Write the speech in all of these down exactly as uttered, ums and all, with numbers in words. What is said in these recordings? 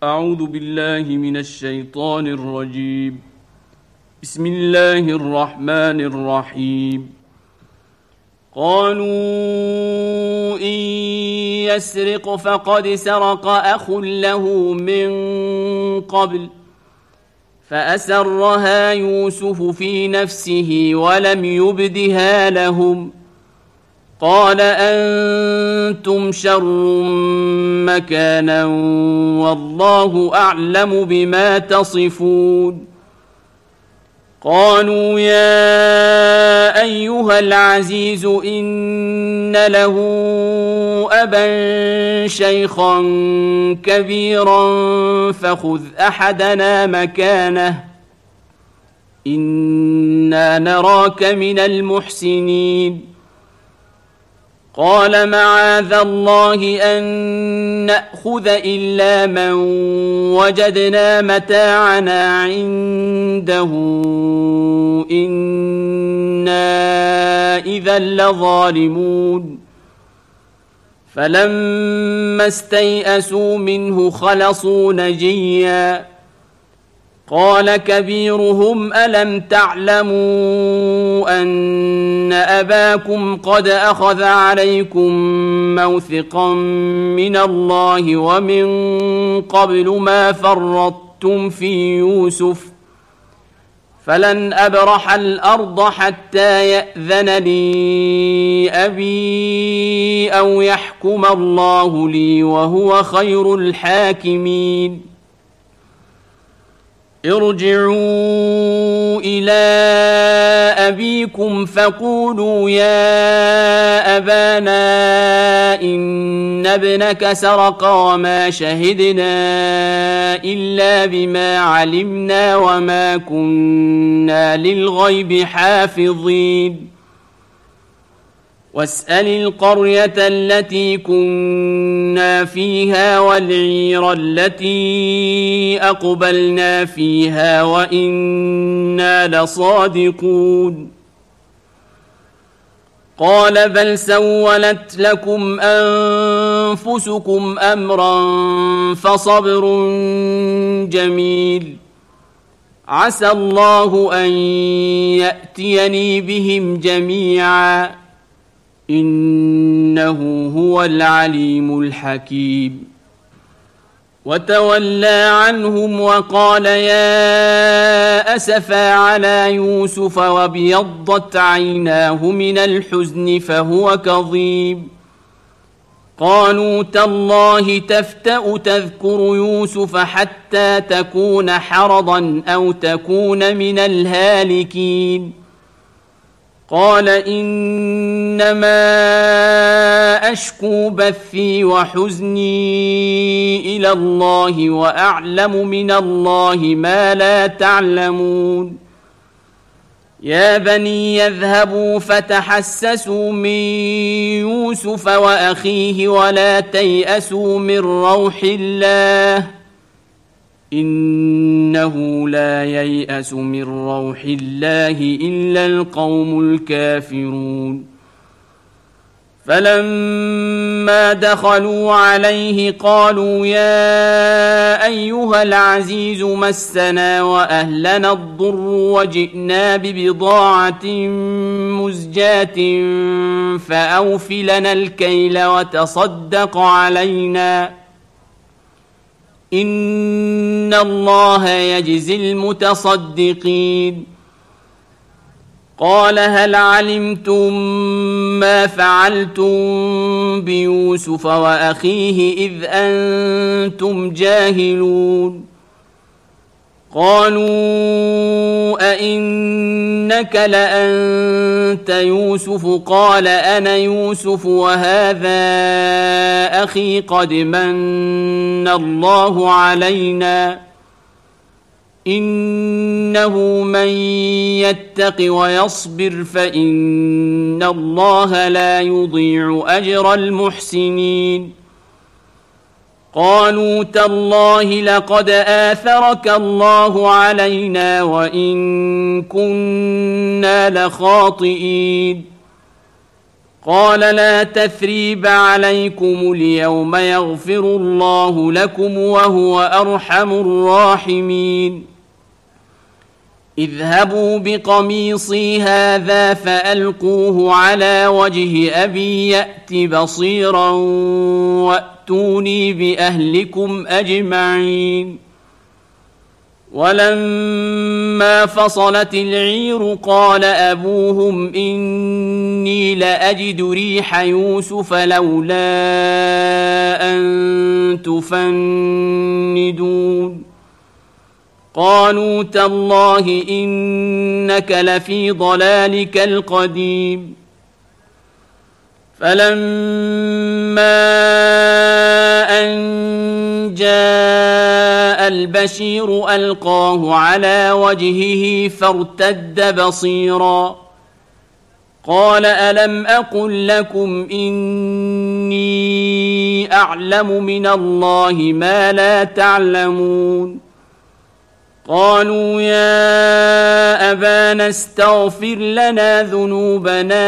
أعوذ بالله من الشيطان الرجيم. بسم الله الرحمن الرحيم. قالوا إن يسرق فقد سرق أخ له من قبل فأسرها يوسف في نفسه ولم يبدها لهم قال أنتم شر مكانا والله أعلم بما تصفون. قالوا يا أيها العزيز إن له أبا شيخا كبيرا فخذ أحدنا مكانه إنا نراك من المحسنين. قال معاذ الله أن نأخذ إلا من وجدنا متاعنا عنده إنا إذا لظالمون. فلما استيئسوا منه خلصوا نجيا قال كبيرهم ألم تعلموا أن أباكم قد أخذ عليكم موثقا من الله ومن قبل ما فرطتم في يوسف فلن أبرح الأرض حتى يأذن لي أبي أو يحكم الله لي وهو خير الحاكمين. ارجعوا إلى أبيكم فقولوا يا أبانا إن ابنك سرق وما شهدنا إلا بما علمنا وما كنا للغيب حافظين. واسأل القرية التي كنا فيها والعير التي أقبلنا فيها وإنا لصادقون. قال بل سولت لكم أنفسكم أمرا فصبر جميل عسى الله أن يأتيني بهم جميعا إنه هو العليم الحكيم. وتولى عنهم وقال يا أسفا على يوسف وابيضت عيناه من الحزن فهو كظيم. قالوا تالله تفتأ تذكر يوسف حتى تكون حرضا أو تكون من الهالكين. قال إنما أشكو بثي وحزني إلى الله وأعلم من الله ما لا تعلمون. يا بني يذهبوا فتحسسوا من يوسف وأخيه ولا تيأسوا من روح الله إنه لا ييأس من روح الله إلا القوم الكافرون. فلما دخلوا عليه قالوا يا أيها العزيز مسنا وأهلنا الضر وجئنا ببضاعة مزجاة فأوف لنا الكيل وتصدق علينا إن الله يجزي المتصدقين. قال هل علمتم ما فعلتم بيوسف وأخيه إذ أنتم جاهلون. قالوا أئنك لأنت يوسف قال أنا يوسف وهذا أخي قد من الله علينا إنه من يتق ويصبر فإن الله لا يضيع أجر المحسنين. قالوا تالله لقد آثرك الله علينا وإن كنا لخاطئين. قال لا تثريب عليكم اليوم يغفر الله لكم وهو أرحم الراحمين اذهبوا بقميصي هذا فألقوه على وجه أبي يأت بصيرا وأتوني بأهلكم أجمعين ولما فصلت العير قال أبوهم إني لأجد ريح يوسف لولا أن تفندون قالوا تالله إنك لفي ضلالك القديم فلما أن جاء البشير ألقاه على وجهه فارتد بصيرا قال ألم أقل لكم إني أعلم من الله ما لا تعلمون قالوا يا أبانا استغفر لنا ذنوبنا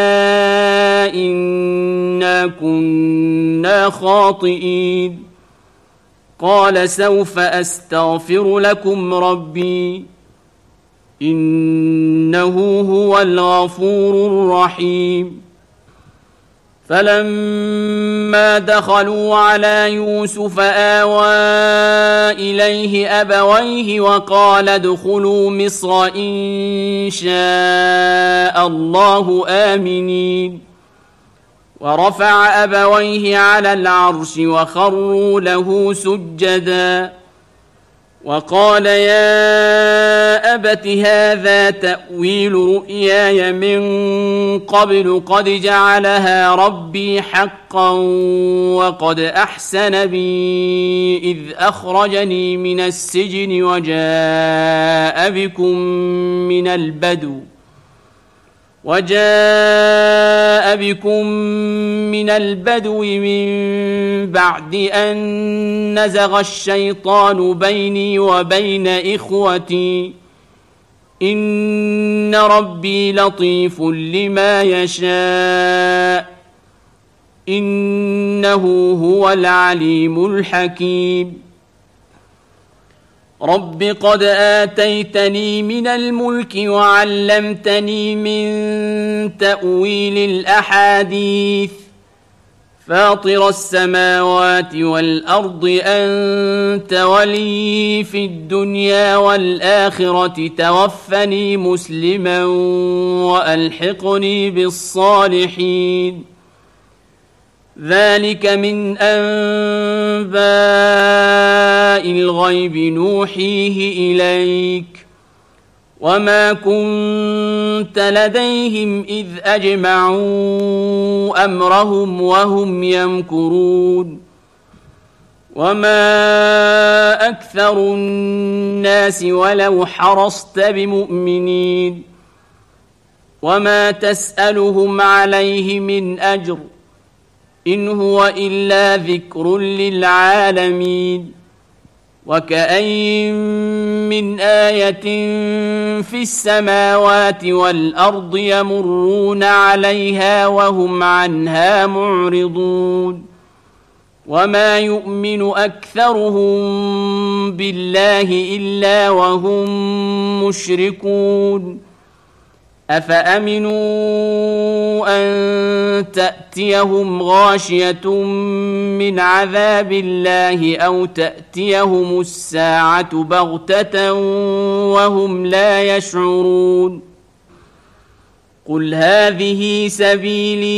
إنا كنا خاطئين قال سوف أستغفر لكم ربي إنه هو الغفور الرحيم فلما دخلوا على يوسف آوى إليه أبويه وقال ادخلوا مصر إن شاء الله آمنين ورفع أبويه على العرش وخروا له سجدا وقال يا أبت هذا تأويل رؤياي من قبل قد جعلها ربي حقا وقد أحسن بي إذ أخرجني من السجن وجاء بكم من البدو وجاء بكم من البدو من بعد أن نزغ الشيطان بيني وبين إخوتي إن ربي لطيف لما يشاء إنه هو العليم الحكيم رب قد آتيتني من الملك وعلمتني من تأويل الأحاديث فاطر السماوات والأرض أنت ولي في الدنيا والآخرة توفني مسلما وألحقني بالصالحين ذلك من أنباء الغيب نوحيه إليك وما كنت لديهم إذ أجمعوا أمرهم وهم يمكرون وما أكثر الناس ولو حرصت بمؤمنين وما تسألهم عليه من أجر إن هو إلا ذكر للعالمين وكأين من آية في السماوات والأرض يمرون عليها وهم عنها معرضون وما يؤمن أكثرهم بالله إلا وهم مشركون أفأمنوا أن تأتيهم غاشية من عذاب الله أو تأتيهم الساعة بغتة وهم لا يشعرون قل هذه سبيلي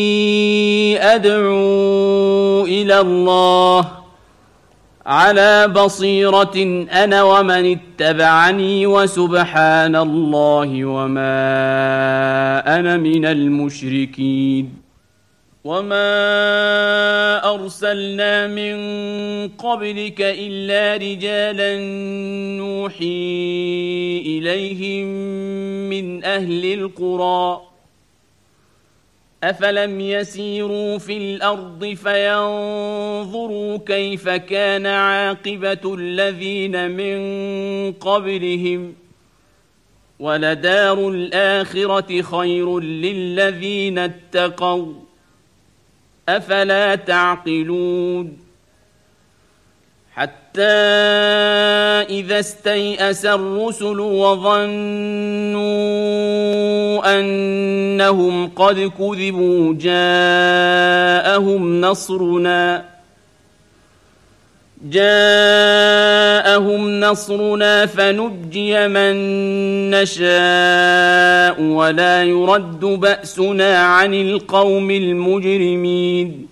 أدعو إلى الله على بصيرة أنا ومن اتبعني وسبحان الله وما أنا من المشركين وما أرسلنا من قبلك إلا رجالا نوحي إليهم من أهل القرى أفلم يسيروا في الأرض فينظروا كيف كان عاقبة الذين من قبلهم ولدار الآخرة خير للذين اتقوا أفلا تعقلون حتى إذا استيأس الرسل وظنوا أنهم قد كذبوا جاءهم نصرنا جاءهم نصرنا فنجي من نشاء ولا يرد بأسنا عن القوم المجرمين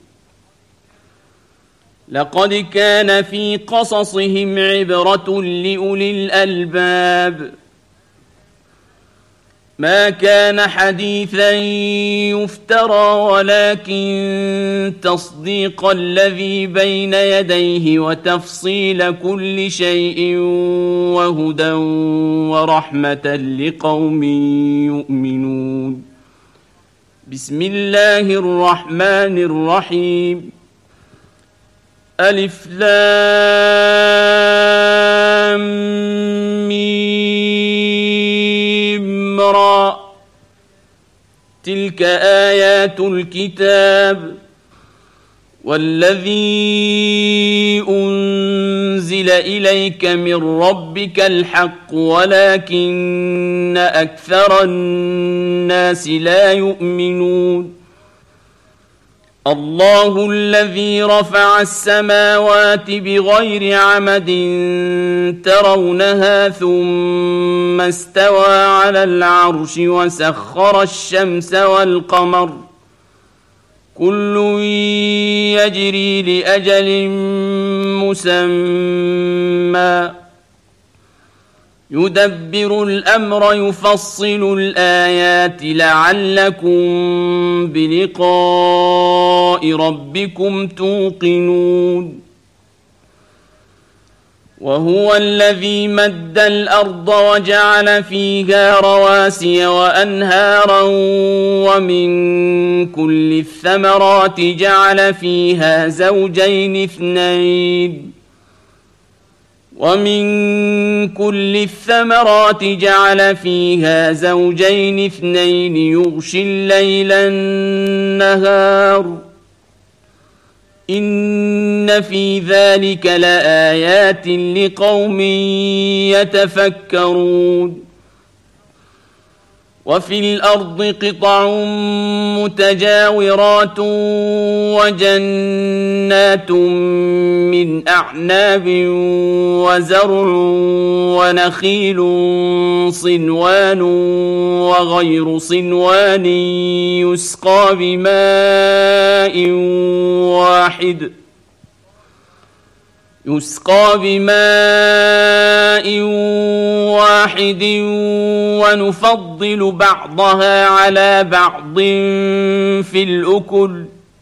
لقد كان في قصصهم عبرة لأولي الألباب ما كان حديثا يفترى ولكن تصديق الذي بين يديه وتفصيل كل شيء وهدى ورحمة لقوم يؤمنون بسم الله الرحمن الرحيم ألف لام ميم را تلك آيات الكتاب والذي أنزل إليك من ربك الحق ولكن أكثر الناس لا يؤمنون الله الذي رفع السماوات بغير عمد ترونها ثم استوى على العرش وسخر الشمس والقمر كل يجري لأجل مسمى يدبر الأمر يفصل الآيات لعلكم بلقاء ربكم توقنون وهو الذي مد الأرض وجعل فيها رواسي وأنهارا ومن كل الثمرات جعل فيها زوجين اثنين ومن كل الثمرات جعل فيها زوجين اثنين يغشي الليل النهار إن في ذلك لآيات لقوم يتفكرون وفي الأرض قطع متجاورات وجنات من أعناب وزرع ونخيل صنوان وغير صنوان يسقى بماء واحد يسقى بماء واحد ونفضل بعضها على بعض في الأكل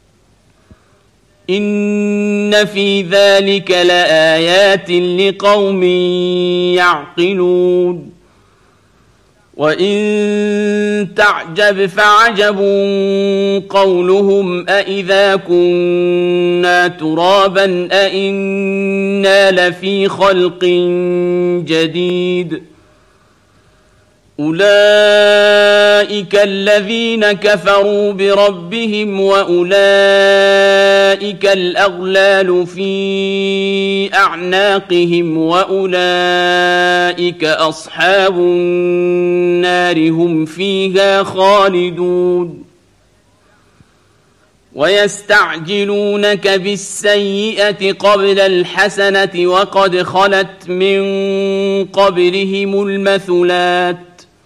إن في ذلك لآيات لقوم يعقلون وإن تعجب فعجب قولهم أإذا كنا ترابا أإنا لفي خلق جديد أولئك الذين كفروا بربهم وأولئك الأغلال في أعناقهم وأولئك أصحاب النار هم فيها خالدون ويستعجلونك بالسيئة قبل الحسنة وقد خلت من قبلهم المثلات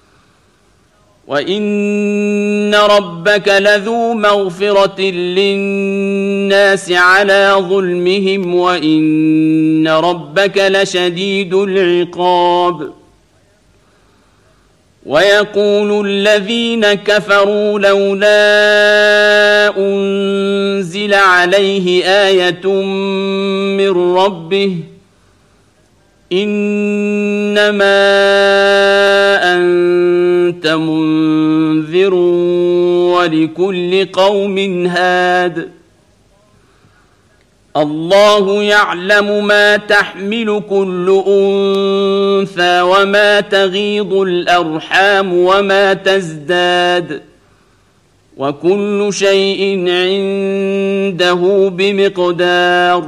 وإن ربك لذو مغفرة للناس على ظلمهم وإن ربك لشديد العقاب ويقول الذين كفروا لولا أنزل عليه آية من ربه إنما أنت منذر ولكل قوم هاد الله يعلم ما تحمل كل أنثى وما تغيض الأرحام وما تزداد وكل شيء عنده بمقدار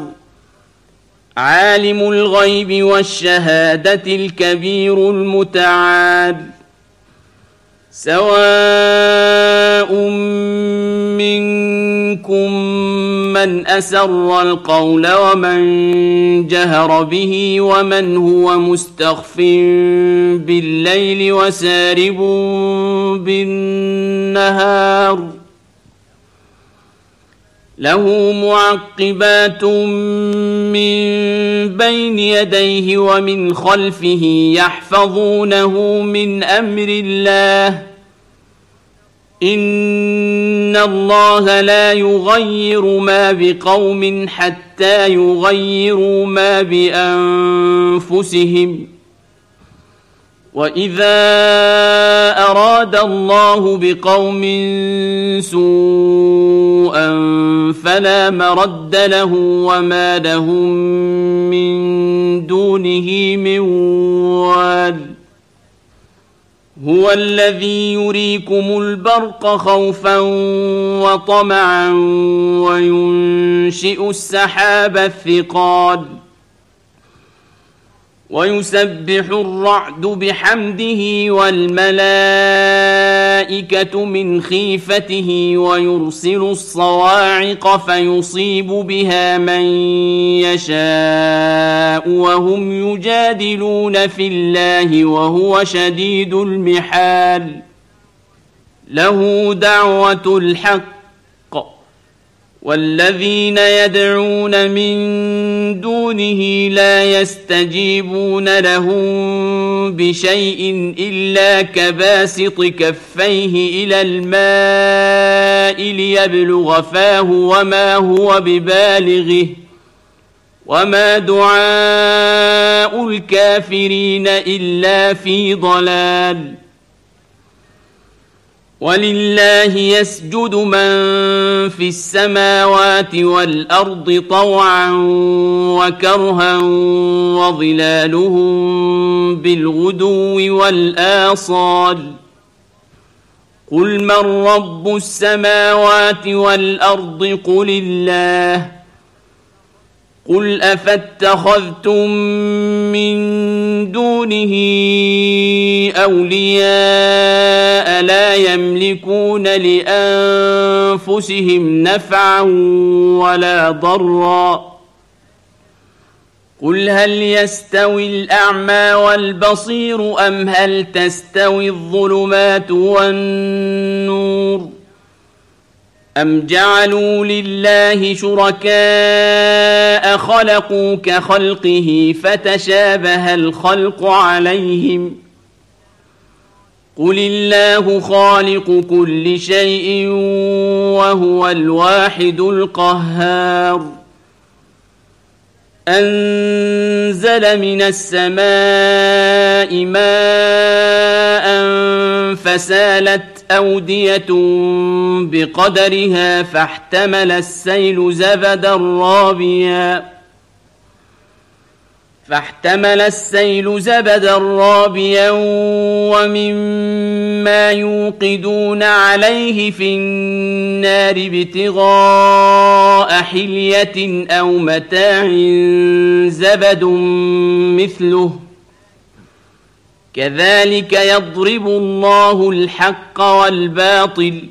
عالم الغيب والشهادة الكبير المتعال سواء منكم من أسر القول ومن جهر به ومن هو مستخف بالليل وسارب بالنهار له معقبات من بين يديه ومن خلفه يحفظونه من أمر الله إن الله لا يغير ما بقوم حتى يغيروا ما بأنفسهم وإذا أراد الله بقوم سوءا فلا مرد له وما لهم من دونه من وال هو الذي يريكم البرق خوفا وطمعا وينشئ السحاب الثقال ويسبح الرعد بحمده والملائكة من خيفته ويرسل الصواعق فيصيب بها من يشاء وهم يجادلون في الله وهو شديد المحال له دعوة الحق والذين يدعون من دونه لا يستجيبون لهم بشيء إلا كباسط كفيه إلى الماء ليبلغ فاه وما هو ببالغه وما دعاء الكافرين إلا في ضلال ولله يسجد من في السماوات والأرض طوعا وكرها وظلالهم بالغدو والآصال قل من رب السماوات والأرض قل الله قل أفاتخذتم من دونه أولياء لا يملكون لأنفسهم نفعا ولا ضرا قل هل يستوي الأعمى والبصير أم هل تستوي الظلمات والنور أم جعلوا لله شركاء خلقوا كخلقه فتشابه الخلق عليهم قل الله خالق كل شيء وهو الواحد القهار أنزل من السماء ماء فسالت أودية بقدرها فاحتمل السيل زبدا رابيا فاحتمل السيل زبدا رابيا ومما يوقدون عليه في النار ابتغاء حلية أو متاع زبد مثله كذلك يضرب الله الحق والباطل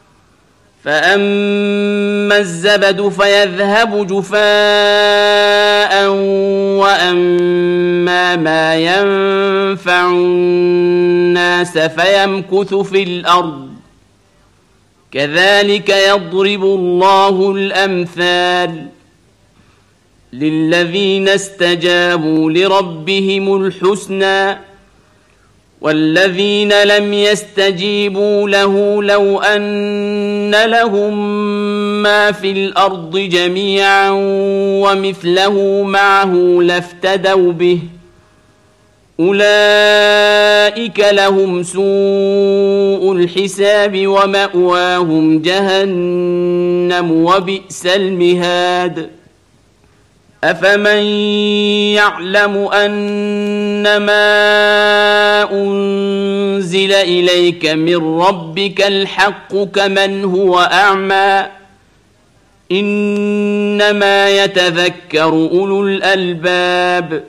فأما الزبد فيذهب جفاء وأما ما ينفع الناس فيمكث في الأرض كذلك يضرب الله الأمثال للذين استجابوا لربهم الحسنى والذين لم يستجيبوا له لو أن لهم ما في الأرض جميعا ومثله معه لافتدوا به أولئك لهم سوء الحساب ومأواهم جهنم وبئس المهاد أفمن يعلم أنما أنزل إليك من ربك الحق كمن هو أعمى إنما يتذكر أولو الألباب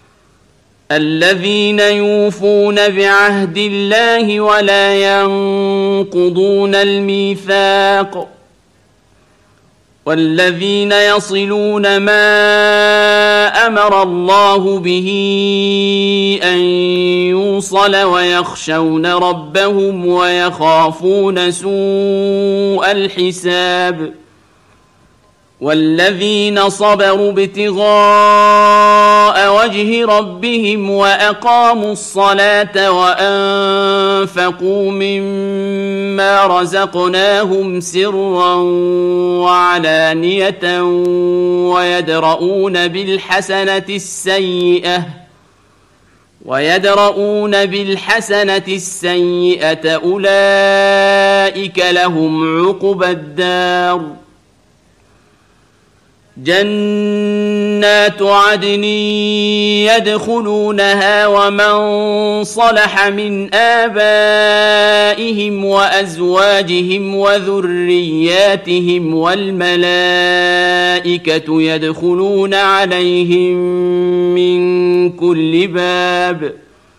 الذين يوفون بعهد الله ولا ينقضون الميثاق والذين يصلون ما أمر الله به أن يوصل ويخشون ربهم ويخافون سوء الحساب والذين صبروا ابتغاء وجه ربهم وأقاموا الصلاة وأنفقوا مما رزقناهم سرا وعلانية ويدرؤون بالحسنة السيئة ويدرؤون بالحسنة السيئة أولئك لهم عقبى الدار جنات عدن يدخلونها ومن صلح من آبائهم وأزواجهم وذرياتهم والملائكة يدخلون عليهم من كل باب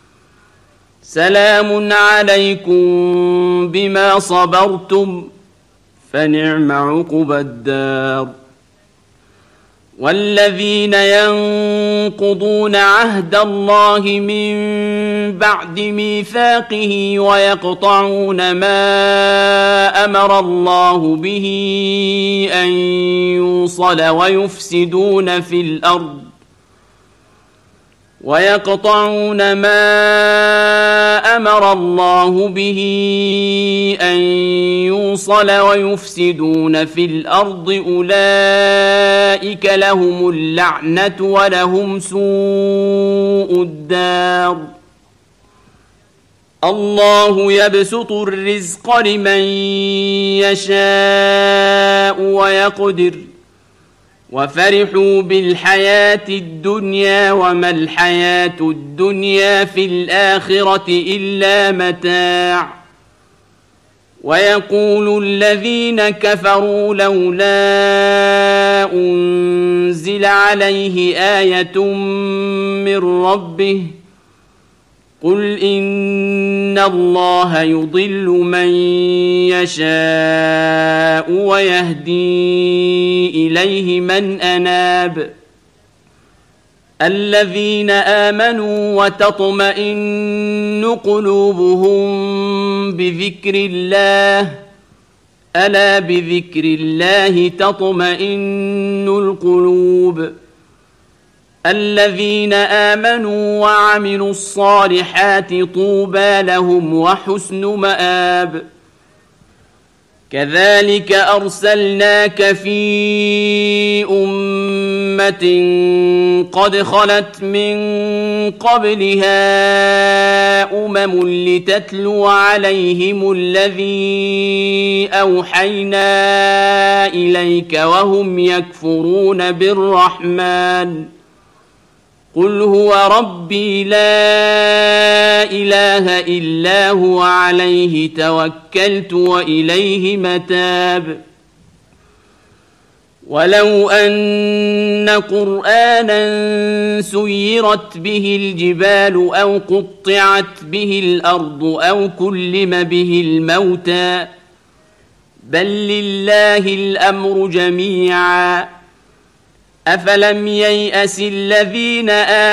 سلام عليكم بما صبرتم فنعم عقبى الدار والذين ينقضون عهد الله من بعد ميثاقه ويقطعون ما أمر الله به أن يوصل ويفسدون في الأرض ويقطعون ما أمر الله به أن يوصل ويفسدون في الأرض أولئك لهم اللعنة ولهم سوء الدار الله يبسط الرزق لمن يشاء ويقدر وفرحوا بالحياة الدنيا وما الحياة الدنيا في الآخرة إلا متاع ويقول الذين كفروا لولا أنزل عليه آية من ربه قل إن الله يضل من يشاء ويهدي إليه من أناب الذين آمنوا وتطمئن قلوبهم بذكر الله ألا بذكر الله تطمئن القلوب الذين آمنوا وعملوا الصالحات طوبى لهم وحسن مآب كذلك أرسلناك في أمة قد خلت من قبلها أمم لتتلو عليهم الذي أوحينا إليك وهم يكفرون بالرحمن قل هو ربي لا إله إلا هو عليه توكلت وإليه متاب ولو أن قرآنا سيرت به الجبال أو قطعت به الأرض أو كلم به الموتى بل لله الأمر جميعا أفلم ييأس الذين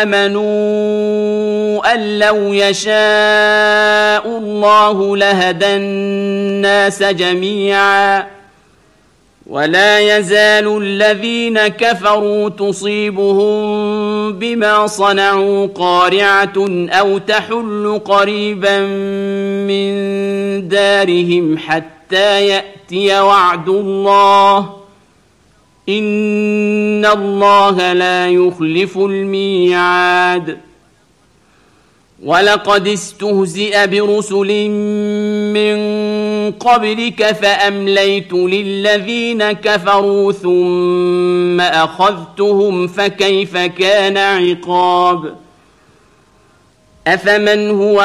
آمنوا أن لو يشاء الله لهدى الناس جميعا ولا يزال الذين كفروا تصيبهم بما صنعوا قارعة أو تحل قريبا من دارهم حتى يأتي وعد الله إن الله لا يخلف الميعاد ولقد استهزئ برسل من قبلك فأمليت للذين كفروا ثم أخذتهم فكيف كان عقاب أفمن هو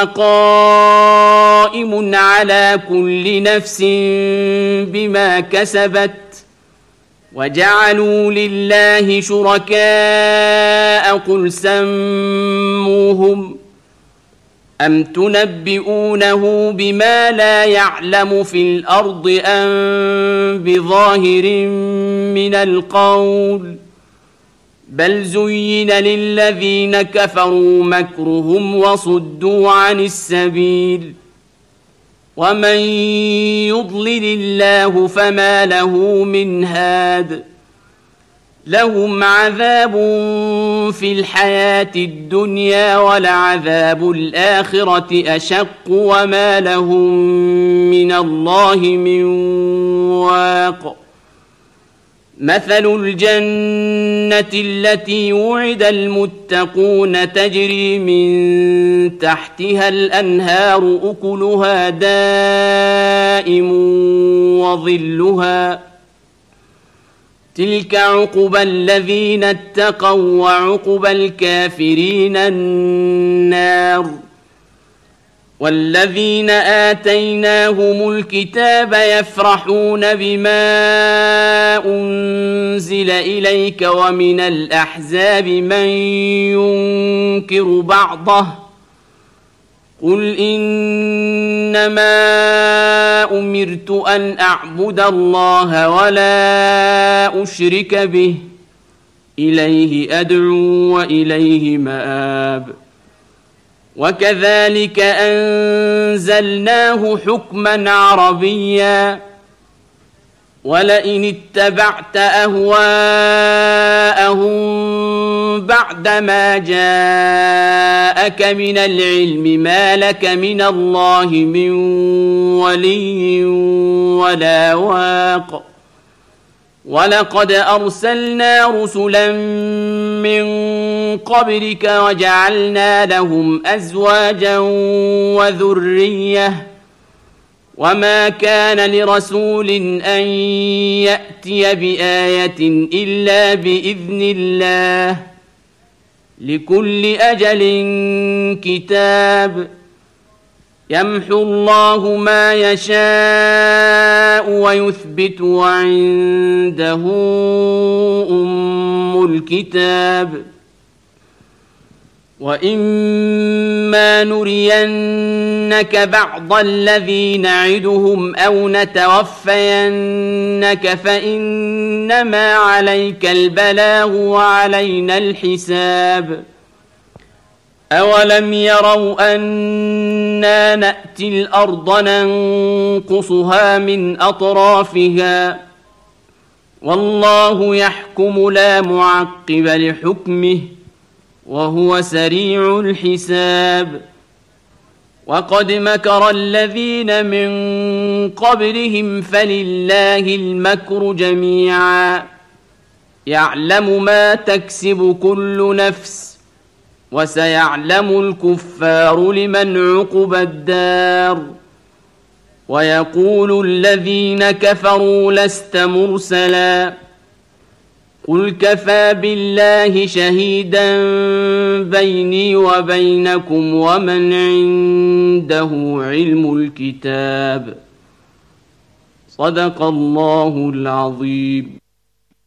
قائم على كل نفس بما كسبت وجعلوا لله شركاء قل سموهم أم تنبئونه بما لا يعلم في الأرض أم بظاهر من القول بل زين للذين كفروا مكرهم وصدوا عن السبيل ومن يضلل الله فما له من هاد لهم عذاب في الحياة الدنيا ولعذاب الآخرة أشق وما لهم من الله من واق مثل الجنة التي وعد المتقون تجري من تحتها الأنهار أكلها دائم وظلها تلك عقبى الذين اتقوا وعقبى الكافرين النار والذين آتيناهم الكتاب يفرحون بما أنزل إليك ومن الأحزاب من ينكر بعضه قل إنما أمرت أن أعبد الله ولا أشرك به إليه أدعو وإليه مآب وكذلك أنزلناه حكما عربيا ولئن اتبعت أهواءهم بعدما جاءك من العلم ما لك من الله من ولي ولا واق ولقد أرسلنا رسلا من قبلك وجعلنا لهم أزواجا وذرية وما كان لرسول أن يأتي بآية إلا بإذن الله لكل أجل كتاب يمحو الله ما يشاء ويثبت وعنده أم الكتاب وإما نرينك بعض الذي نعدهم أو نتوفينك فإنما عليك البلاغ وعلينا الحساب أولم يروا أنا نأتي الأرض ننقصها من أطرافها والله يحكم لا معقب لحكمه وهو سريع الحساب وقد مكر الذين من قبلهم فلله المكر جميعا يعلم ما تكسب كل نفس وسيعلم الكفار لمن عقبى الدار ويقول الذين كفروا لست مرسلا قل كفى بالله شهيدا بيني وبينكم ومن عنده علم الكتاب صدق الله العظيم.